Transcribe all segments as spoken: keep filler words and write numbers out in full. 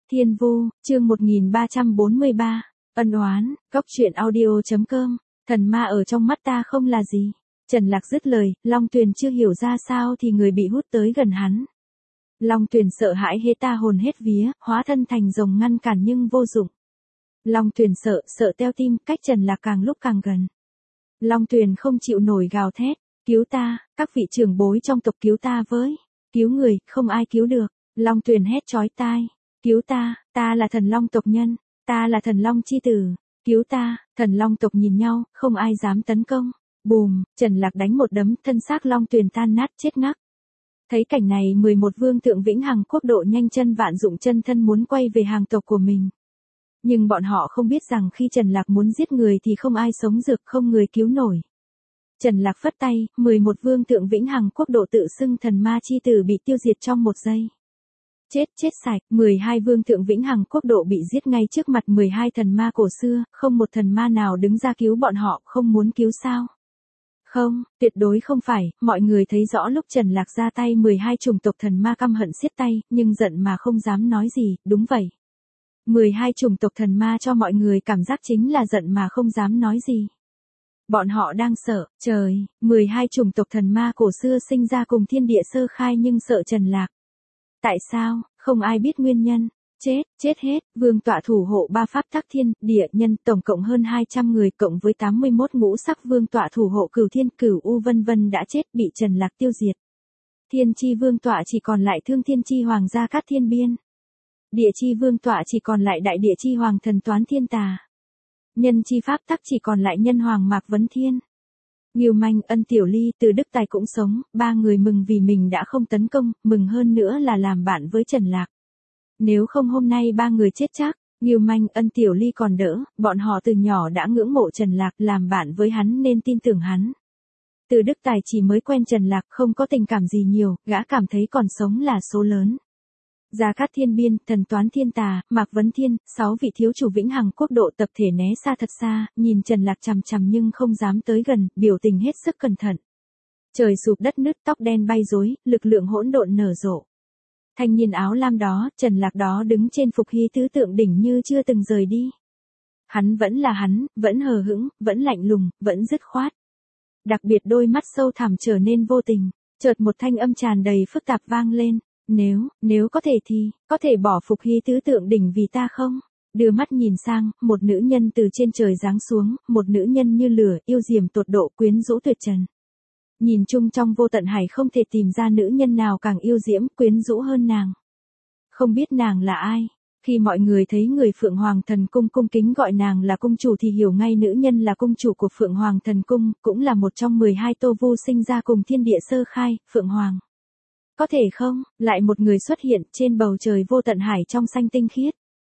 Thiên Vu, chương một nghìn ba trăm bốn mươi ba, ân oán, cóc truyện audio chấm com, thần ma ở trong mắt ta không là gì. Trần Lạc dứt lời, Long Tuyền chưa hiểu ra sao thì người bị hút tới gần hắn. Long Tuyền sợ hãi hễ ta hồn hết vía, hóa thân thành rồng ngăn cản nhưng vô dụng. Long Tuyền sợ, sợ teo tim, cách Trần Lạc càng lúc càng gần. Long Tuyền không chịu nổi gào thét, cứu ta, các vị trưởng bối trong tộc cứu ta với. Cứu người, không ai cứu được. Long Tuyền hét chói tai, cứu ta, ta là thần Long tộc nhân, ta là thần Long chi tử, cứu ta. Thần Long tộc nhìn nhau, không ai dám tấn công. Bùm, Trần Lạc đánh một đấm, thân xác Long Tuyền tan nát chết ngắc. Thấy cảnh này, mười một vương tượng vĩnh hằng quốc độ nhanh chân vạn dụng chân thân muốn quay về hàng tộc của mình. Nhưng bọn họ không biết rằng khi Trần Lạc muốn giết người thì không ai sống dược, không người cứu nổi. Trần Lạc phất tay, mười một vương tượng vĩnh hằng quốc độ tự xưng thần ma chi tử bị tiêu diệt trong một giây. Chết, chết sạch, mười hai vương tượng vĩnh hằng quốc độ bị giết ngay trước mặt mười hai thần ma cổ xưa, không một thần ma nào đứng ra cứu bọn họ, không muốn cứu sao? Không, tuyệt đối không phải, mọi người thấy rõ lúc Trần Lạc ra tay mười hai chủng tộc thần ma căm hận siết tay, nhưng giận mà không dám nói gì, đúng vậy. mười hai chủng tộc thần ma cho mọi người cảm giác chính là giận mà không dám nói gì. Bọn họ đang sợ, trời, mười hai chủng tộc thần ma cổ xưa sinh ra cùng thiên địa sơ khai nhưng sợ Trần Lạc. Tại sao, không ai biết nguyên nhân. Chết, chết hết, vương tọa thủ hộ ba pháp tắc thiên, địa, nhân, tổng cộng hơn hai trăm người cộng với tám mươi mốt ngũ sắc vương tọa thủ hộ cửu thiên, cửu u vân vân đã chết, bị Trần Lạc tiêu diệt. Thiên chi vương tọa chỉ còn lại thương thiên chi hoàng gia cát thiên biên. Địa chi vương tọa chỉ còn lại đại địa chi hoàng thần toán thiên tà. Nhân chi pháp tắc chỉ còn lại nhân hoàng mạc vấn thiên. Ngưu Manh, Ân Tiểu Ly, Từ Đức Tài cũng sống, ba người mừng vì mình đã không tấn công, mừng hơn nữa là làm bạn với Trần Lạc. Nếu không hôm nay ba người chết chắc. Ngưu Manh, Ân Tiểu Ly còn đỡ, bọn họ từ nhỏ đã ngưỡng mộ Trần Lạc, làm bạn với hắn nên tin tưởng hắn. Từ Đức Tài chỉ mới quen Trần Lạc, không có tình cảm gì nhiều, gã cảm thấy còn sống là số lớn. Gia Cát Thiên Biên, thần toán thiên tà, Mạc Vấn Thiên, sáu vị thiếu chủ vĩnh hằng quốc độ tập thể né xa thật xa, nhìn Trần Lạc chằm chằm nhưng không dám tới gần, biểu tình hết sức cẩn thận. Trời sụp đất nứt, tóc đen bay rối, lực lượng hỗn độn nở rộ. Thanh niên áo lam đó, Trần Lạc đó đứng trên Phục Hy tứ tượng đỉnh như chưa từng rời đi. Hắn vẫn là hắn, vẫn hờ hững, vẫn lạnh lùng, vẫn dứt khoát. Đặc biệt đôi mắt sâu thẳm trở nên vô tình, chợt một thanh âm tràn đầy phức tạp vang lên. Nếu, nếu có thể thì, có thể bỏ Phục Hy tứ tượng đỉnh vì ta không? Đưa mắt nhìn sang, một nữ nhân từ trên trời giáng xuống, một nữ nhân như lửa, yêu diệm tột độ, quyến rũ tuyệt trần. Nhìn chung trong vô tận hải không thể tìm ra nữ nhân nào càng yêu diễm, quyến rũ hơn nàng. Không biết nàng là ai? Khi mọi người thấy người Phượng Hoàng Thần Cung cung kính gọi nàng là cung chủ thì hiểu ngay nữ nhân là cung chủ của Phượng Hoàng Thần Cung, cũng là một trong mười hai tô vu sinh ra cùng thiên địa sơ khai, Phượng Hoàng. Có thể không, lại một người xuất hiện trên bầu trời vô tận hải trong xanh tinh khiết.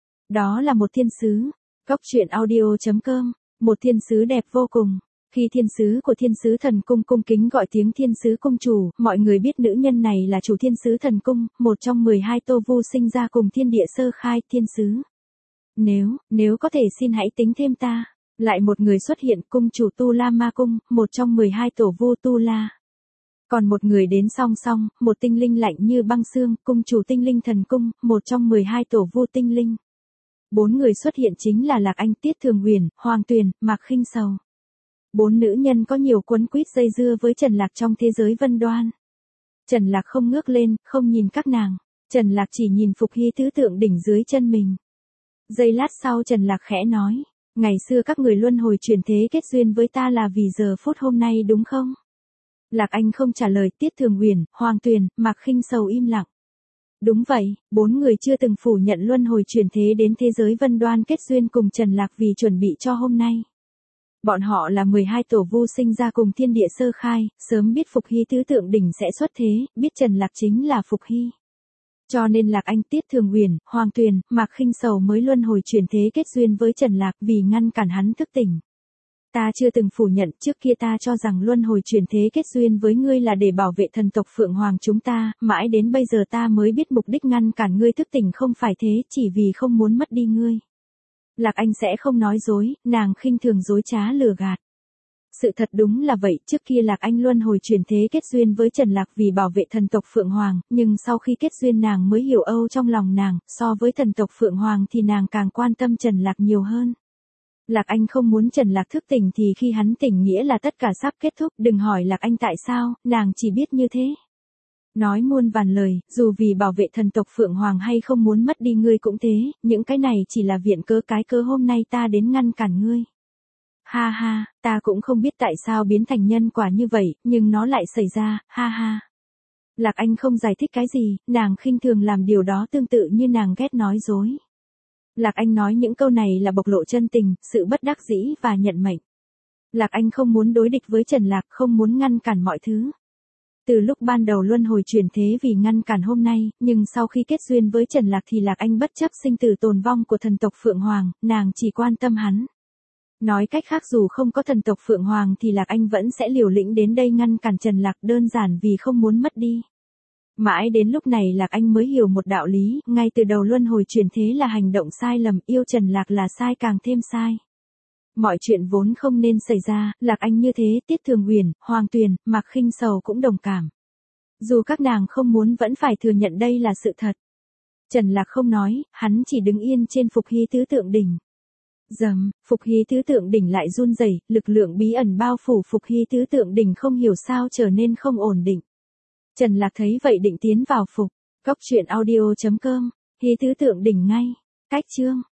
Đó là một thiên sứ. Cóc truyện audio chấm com, một thiên sứ đẹp vô cùng. Khi thiên sứ của thiên sứ thần cung cung kính gọi tiếng thiên sứ cung chủ, mọi người biết nữ nhân này là chủ thiên sứ thần cung, một trong mười hai tô vu sinh ra cùng thiên địa sơ khai, thiên sứ. Nếu, nếu có thể xin hãy tính thêm ta. Lại một người xuất hiện, cung chủ Tu La Ma Cung, một trong mười hai tổ vu Tu La. Còn một người đến song song, một tinh linh lạnh như băng xương, cung chủ tinh linh thần cung, một trong mười hai tổ vu tinh linh. Bốn người xuất hiện chính là Lạc Anh, Tiết Thường Huyền, Hoàng Tuyền, Mạc Khinh Sầu. Bốn nữ nhân có nhiều quấn quýt dây dưa với Trần Lạc trong thế giới vân đoan. Trần Lạc không ngước lên, không nhìn các nàng. Trần Lạc chỉ nhìn Phục Hy tứ tượng đỉnh dưới chân mình. Giây lát sau Trần Lạc khẽ nói, ngày xưa các người luân hồi chuyển thế kết duyên với ta là vì giờ phút hôm nay đúng không? Lạc Anh không trả lời, Tiết Thường Huyền, Hoàng Tuyền, Mạc Khinh Sầu im lặng. Đúng vậy, bốn người chưa từng phủ nhận luân hồi chuyển thế đến thế giới vân đoan kết duyên cùng Trần Lạc vì chuẩn bị cho hôm nay. Bọn họ là mười hai tổ vu sinh ra cùng thiên địa sơ khai, sớm biết Phục Hy tứ tượng đỉnh sẽ xuất thế, biết Trần Lạc chính là Phục Hy. Cho nên Lạc Anh, Tiết Thường Huyền, Hoàng Tuyền, Mạc Khinh Sầu mới luân hồi chuyển thế kết duyên với Trần Lạc vì ngăn cản hắn thức tỉnh. Ta chưa từng phủ nhận, trước kia ta cho rằng luân hồi chuyển thế kết duyên với ngươi là để bảo vệ thần tộc Phượng Hoàng chúng ta, mãi đến bây giờ ta mới biết mục đích ngăn cản ngươi thức tỉnh không phải thế, chỉ vì không muốn mất đi ngươi. Lạc Anh sẽ không nói dối, nàng khinh thường dối trá lừa gạt. Sự thật đúng là vậy, trước kia Lạc Anh luân hồi chuyển thế kết duyên với Trần Lạc vì bảo vệ thần tộc Phượng Hoàng, nhưng sau khi kết duyên nàng mới hiểu âu trong lòng nàng, so với thần tộc Phượng Hoàng thì nàng càng quan tâm Trần Lạc nhiều hơn. Lạc Anh không muốn Trần Lạc thức tỉnh thì khi hắn tỉnh nghĩa là tất cả sắp kết thúc, đừng hỏi Lạc Anh tại sao, nàng chỉ biết như thế. Nói muôn vàn lời, dù vì bảo vệ thần tộc Phượng Hoàng hay không muốn mất đi ngươi cũng thế, những cái này chỉ là viện cớ cái cớ hôm nay ta đến ngăn cản ngươi. Ha ha, ta cũng không biết tại sao biến thành nhân quả như vậy, nhưng nó lại xảy ra, ha ha. Lạc Anh không giải thích cái gì, nàng khinh thường làm điều đó tương tự như nàng ghét nói dối. Lạc Anh nói những câu này là bộc lộ chân tình, sự bất đắc dĩ và nhận mệnh. Lạc Anh không muốn đối địch với Trần Lạc, không muốn ngăn cản mọi thứ. Từ lúc ban đầu luân hồi chuyển thế vì ngăn cản hôm nay, nhưng sau khi kết duyên với Trần Lạc thì Lạc Anh bất chấp sinh tử tồn vong của thần tộc Phượng Hoàng, nàng chỉ quan tâm hắn. Nói cách khác dù không có thần tộc Phượng Hoàng thì Lạc Anh vẫn sẽ liều lĩnh đến đây ngăn cản Trần Lạc đơn giản vì không muốn mất đi. Mãi đến lúc này Lạc Anh mới hiểu một đạo lý, ngay từ đầu luân hồi chuyển thế là hành động sai lầm, yêu Trần Lạc là sai càng thêm sai. Mọi chuyện vốn không nên xảy ra, Lạc Anh như thế, Tiết Thường Huyền, Hoàng Tuyền, Mạc Khinh Sầu cũng đồng cảm. Dù các nàng không muốn vẫn phải thừa nhận đây là sự thật. Trần Lạc không nói, hắn chỉ đứng yên trên Phục Hy Tứ Tượng Đỉnh. Dầm, Phục Hy Tứ Tượng Đỉnh lại run rẩy, lực lượng bí ẩn bao phủ Phục Hy Tứ Tượng Đỉnh không hiểu sao trở nên không ổn định. Trần Lạc thấy vậy định tiến vào phục. Cốc truyện audio chấm com, Hy Tứ Tượng Đỉnh ngay. Cách chương